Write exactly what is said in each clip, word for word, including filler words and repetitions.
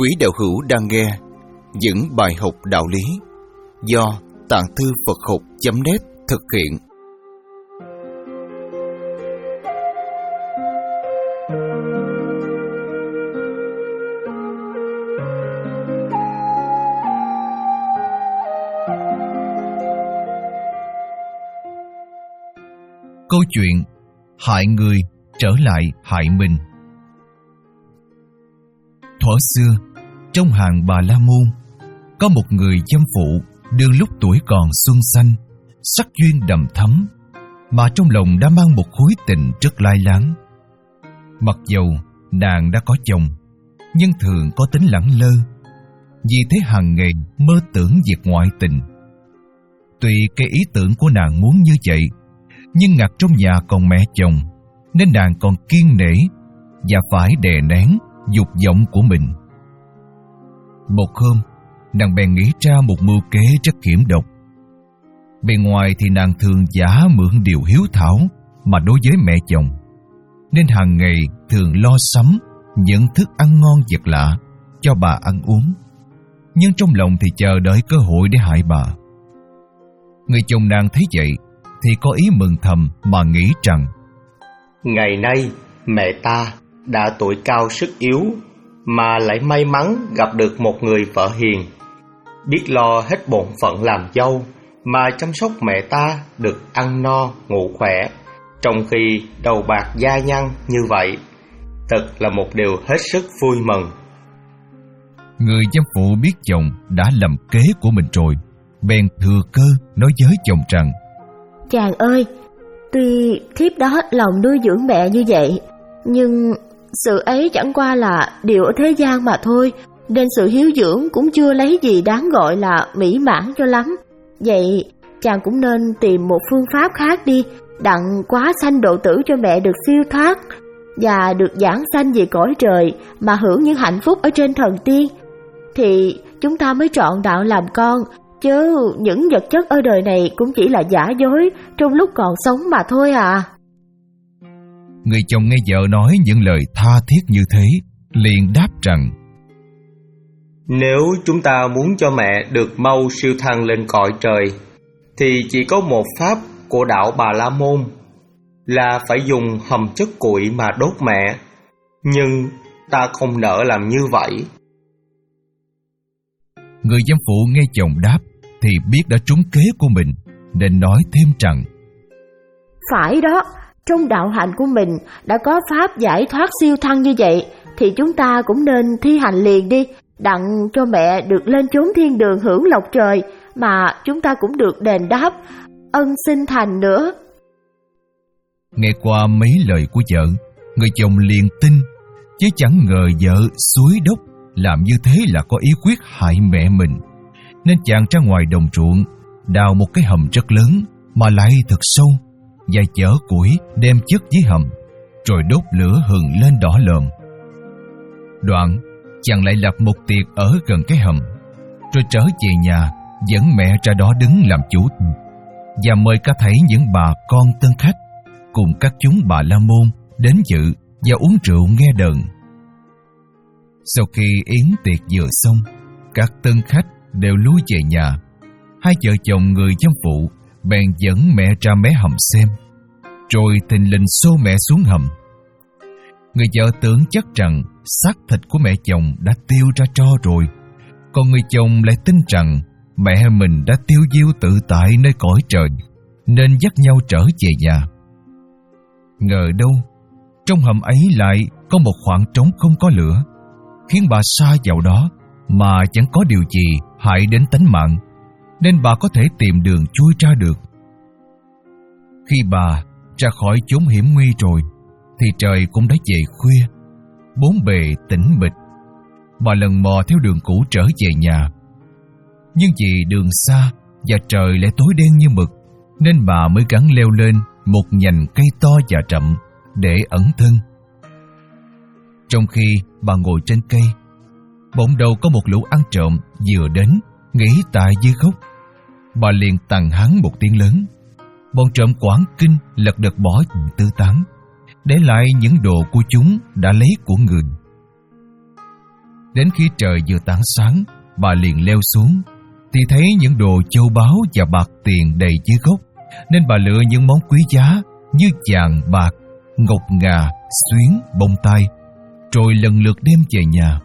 Quý đạo hữu đang nghe những bài học đạo lý do Tạng Thư Phật Học chấm net thực hiện. Câu chuyện hại người trở lại hại mình. Thuở xưa, trong hàng Bà La Môn, có một người dâm phụ đương lúc tuổi còn xuân xanh, sắc duyên đầm thắm, mà trong lòng đã mang một khối tình rất lai láng. Mặc dầu nàng đã có chồng, nhưng thường có tính lẳng lơ, vì thế hàng ngày mơ tưởng việc ngoại tình. Tuy cái ý tưởng của nàng muốn như vậy, nhưng ngặt trong nhà còn mẹ chồng, nên nàng còn kiêng nể và phải đè nén dục vọng của mình. Một hôm, nàng bèn nghĩ ra một mưu kế rất hiểm độc. Bề ngoài thì nàng thường giả mượn điều hiếu thảo mà đối với mẹ chồng, nên hàng ngày thường lo sắm những thức ăn ngon vật lạ cho bà ăn uống, nhưng trong lòng thì chờ đợi cơ hội để hại bà. Người chồng nàng thấy vậy thì có ý mừng thầm mà nghĩ rằng: ngày nay mẹ ta đã tuổi cao sức yếu, mà lại may mắn gặp được một người vợ hiền, biết lo hết bổn phận làm dâu, mà chăm sóc mẹ ta được ăn no ngủ khỏe, trong khi đầu bạc da nhăn như vậy, thật là một điều hết sức vui mừng. Người dâm phụ biết chồng đã lầm kế của mình rồi, bèn thừa cơ nói với chồng rằng: chàng ơi, tuy thiếp đó lòng nuôi dưỡng mẹ như vậy, nhưng sự ấy chẳng qua là điều ở thế gian mà thôi, nên sự hiếu dưỡng cũng chưa lấy gì đáng gọi là mỹ mãn cho lắm. Vậy chàng cũng nên tìm một phương pháp khác đi, đặng quá sanh độ tử cho mẹ được siêu thoát và được giảng sanh về cõi trời, mà hưởng những hạnh phúc ở trên thần tiên, thì chúng ta mới trọn đạo làm con, chứ những vật chất ở đời này cũng chỉ là giả dối trong lúc còn sống mà thôi à. Người chồng nghe vợ nói những lời tha thiết như thế, liền đáp rằng: nếu chúng ta muốn cho mẹ được mau siêu thăng lên cõi trời, thì chỉ có một pháp của đạo Bà La Môn, là phải dùng hầm chất củi mà đốt mẹ. Nhưng ta không nỡ làm như vậy. Người dâm phụ nghe chồng đáp thì biết đã trúng kế của mình, nên nói thêm rằng: phải đó, trong đạo hạnh của mình đã có pháp giải thoát siêu thăng như vậy, thì chúng ta cũng nên thi hành liền đi, đặng cho mẹ được lên chốn thiên đường hưởng lộc trời, mà chúng ta cũng được đền đáp ân sinh thành nữa. Nghe qua mấy lời của vợ, người chồng liền tin, chứ chẳng ngờ vợ xúi đốc làm như thế là có ý quyết hại mẹ mình, nên chàng ra ngoài đồng ruộng đào một cái hầm rất lớn mà lại thật sâu, và chở củi đem chất dưới hầm, rồi đốt lửa hừng lên đỏ lòm. Đoạn chàng lại lập một tiệc ở gần cái hầm, rồi trở về nhà dẫn mẹ ra đó đứng làm chủ, và mời cả thảy những bà con tân khách cùng các chúng Bà La Môn đến dự và uống rượu nghe đờn. Sau khi yến tiệc vừa xong, các tân khách đều lui về nhà. Hai vợ chồng người dâm phụ bèn dẫn mẹ ra mé hầm xem, rồi thình lình xô mẹ xuống hầm. Người vợ tưởng chắc rằng xác thịt của mẹ chồng đã tiêu ra tro rồi, còn người chồng lại tin rằng mẹ mình đã tiêu diêu tự tại nơi cõi trời, nên dắt nhau trở về nhà. Ngờ đâu trong hầm ấy lại có một khoảng trống không có lửa, khiến bà sa vào đó mà chẳng có điều gì hại đến tánh mạng, nên bà có thể tìm đường chui ra được. Khi bà ra khỏi chốn hiểm nguy rồi, thì trời cũng đã về khuya, bốn bề tĩnh mịch. Bà lần mò theo đường cũ trở về nhà, nhưng vì đường xa và trời lại tối đen như mực, nên bà mới gắng leo lên một nhành cây to và rậm để ẩn thân. Trong khi bà ngồi trên cây, bỗng đầu có một lũ ăn trộm vừa đến nghỉ tại dưới gốc. Bà liền tằng hắn một tiếng lớn. Bọn trộm quảng kinh lật đật bỏ tư tán, để lại những đồ của chúng đã lấy của người. Đến khi trời vừa tảng sáng, bà liền leo xuống, thì thấy những đồ châu báu và bạc tiền đầy dưới gốc, nên bà lựa những món quý giá như vàng, bạc, ngọc ngà, xuyến, bông tai, rồi lần lượt đem về nhà.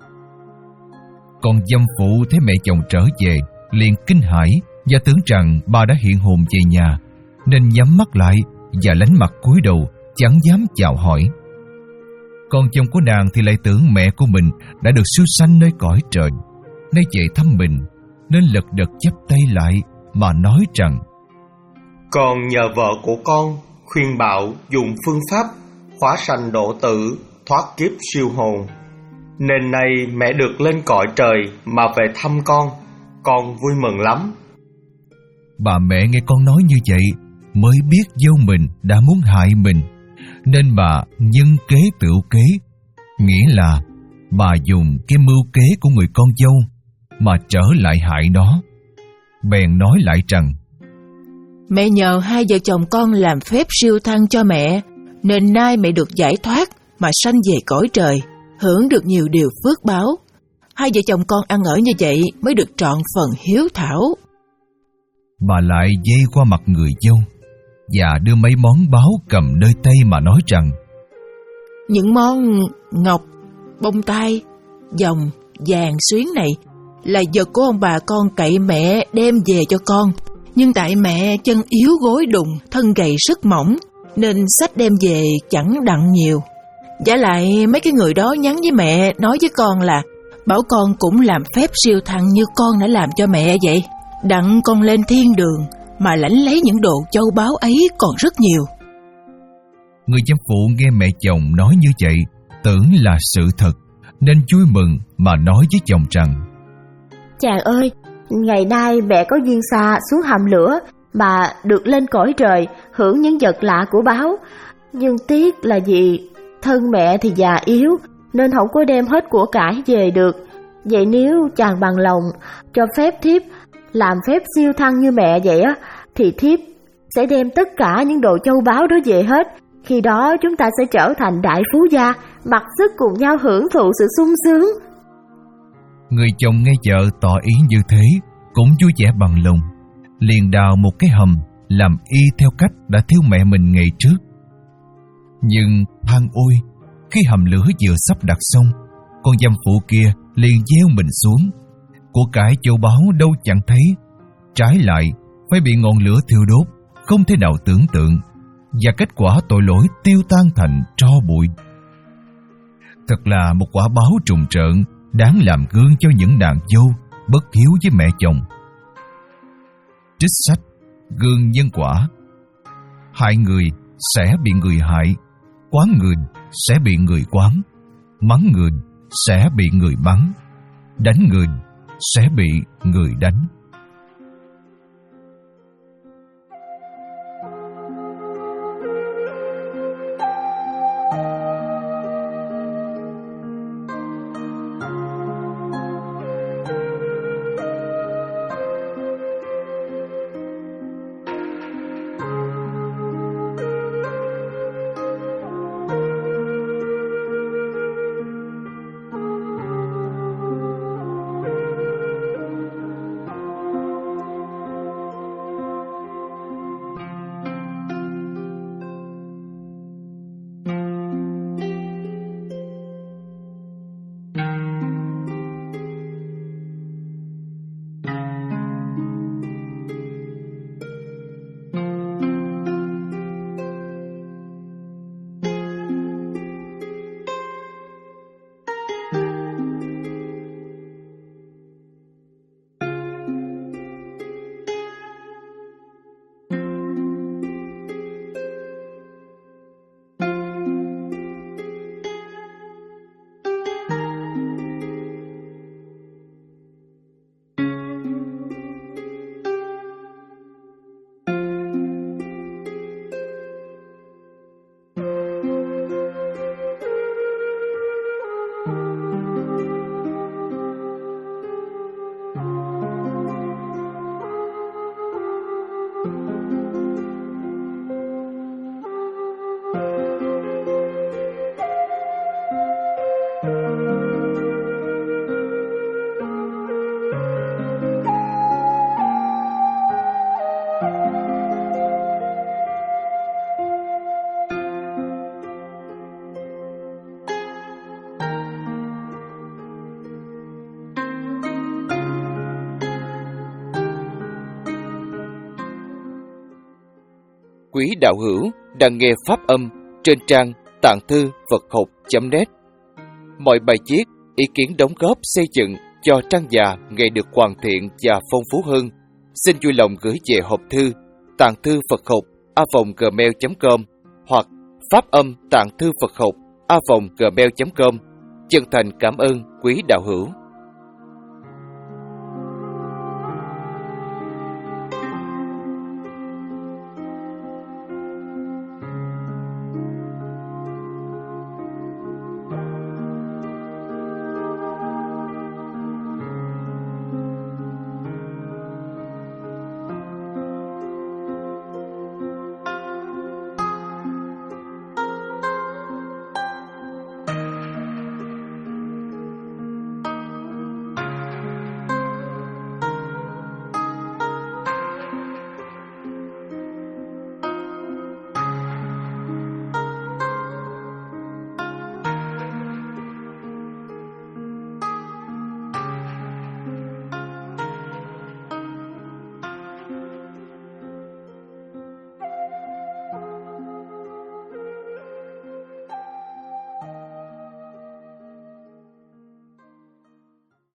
Còn dâm phụ thấy mẹ chồng trở về, liền kinh hãi và tưởng rằng bà đã hiện hồn về nhà, nên nhắm mắt lại và lánh mặt cúi đầu, chẳng dám chào hỏi. Còn chồng của nàng thì lại tưởng mẹ của mình đã được siêu sanh nơi cõi trời, nay về thăm mình, nên lật đật chắp tay lại mà nói rằng: Con nhờ vợ của con khuyên bảo dùng phương pháp hóa sanh độ tử, thoát kiếp siêu hồn, nên nay mẹ được lên cõi trời mà về thăm con, con vui mừng lắm. Bà mẹ nghe con nói như vậy mới biết dâu mình đã muốn hại mình, nên bà nhân kế tựu kế, nghĩa là bà dùng cái mưu kế của người con dâu mà trở lại hại nó. Bèn nói lại rằng: Mẹ nhờ hai vợ chồng con làm phép siêu thăng cho mẹ, nên nay mẹ được giải thoát mà sanh về cõi trời, hưởng được nhiều điều phước báo. Hai vợ chồng con ăn ở như vậy mới được trọn phần hiếu thảo. Bà lại dây qua mặt người dâu và đưa mấy món báo cầm nơi tay mà nói rằng: Những món ngọc, bông tai, vòng, vàng, xuyến này là vật của ông bà con cậy mẹ đem về cho con, nhưng tại mẹ chân yếu gối đùng, thân gầy sức mỏng, nên sách đem về chẳng đặng nhiều. Giả lại mấy cái người đó nhắn với mẹ nói với con là bảo con cũng làm phép siêu thăng như con đã làm cho mẹ vậy, đặng con lên thiên đường mà lãnh lấy những đồ châu báu ấy còn rất nhiều. Người dâm phụ nghe mẹ chồng nói như vậy, tưởng là sự thật, nên vui mừng mà nói với chồng rằng: Chàng ơi, ngày nay mẹ có duyên xa xuống hầm lửa mà được lên cõi trời, hưởng những vật lạ của báo. Nhưng tiếc là vì thân mẹ thì già yếu, nên không có đem hết của cải về được. Vậy nếu chàng bằng lòng cho phép thiếp làm phép siêu thăng như mẹ vậy á, thì thiếp sẽ đem tất cả những đồ châu báu đó về hết. Khi đó chúng ta sẽ trở thành đại phú gia, mặc sức cùng nhau hưởng thụ sự sung sướng. Người chồng nghe vợ tỏ ý như thế cũng vui vẻ bằng lòng, liền đào một cái hầm làm y theo cách đã thiếu mẹ mình ngày trước. Nhưng than ôi, khi hầm lửa vừa sắp đặt xong, con dâm phụ kia liền gieo mình xuống. Của cải châu báu đâu chẳng thấy, trái lại phải bị ngọn lửa thiêu đốt, không thể nào tưởng tượng, và kết quả tội lỗi tiêu tan thành tro bụi. Thật là một quả báo trùng trợn, đáng làm gương cho những nàng dâu bất hiếu với mẹ chồng. Trích sách Gương nhân quả. Hại người sẽ bị người hại, quán người sẽ bị người quán, mắng người sẽ bị người mắng, đánh người sẽ bị người đánh. quý đạo hữu đang nghe pháp âm trên trang tạng thư Phật học chấm net. Mọi bài viết, ý kiến đóng góp xây dựng cho trang già ngày được hoàn thiện và phong phú hơn, xin vui lòng gửi về hộp thư tạng thư Phật học a vòng gmail chấm com hoặc pháp âm tạng thư Phật học a vòng gmail chấm com. Chân thành cảm ơn quý đạo hữu.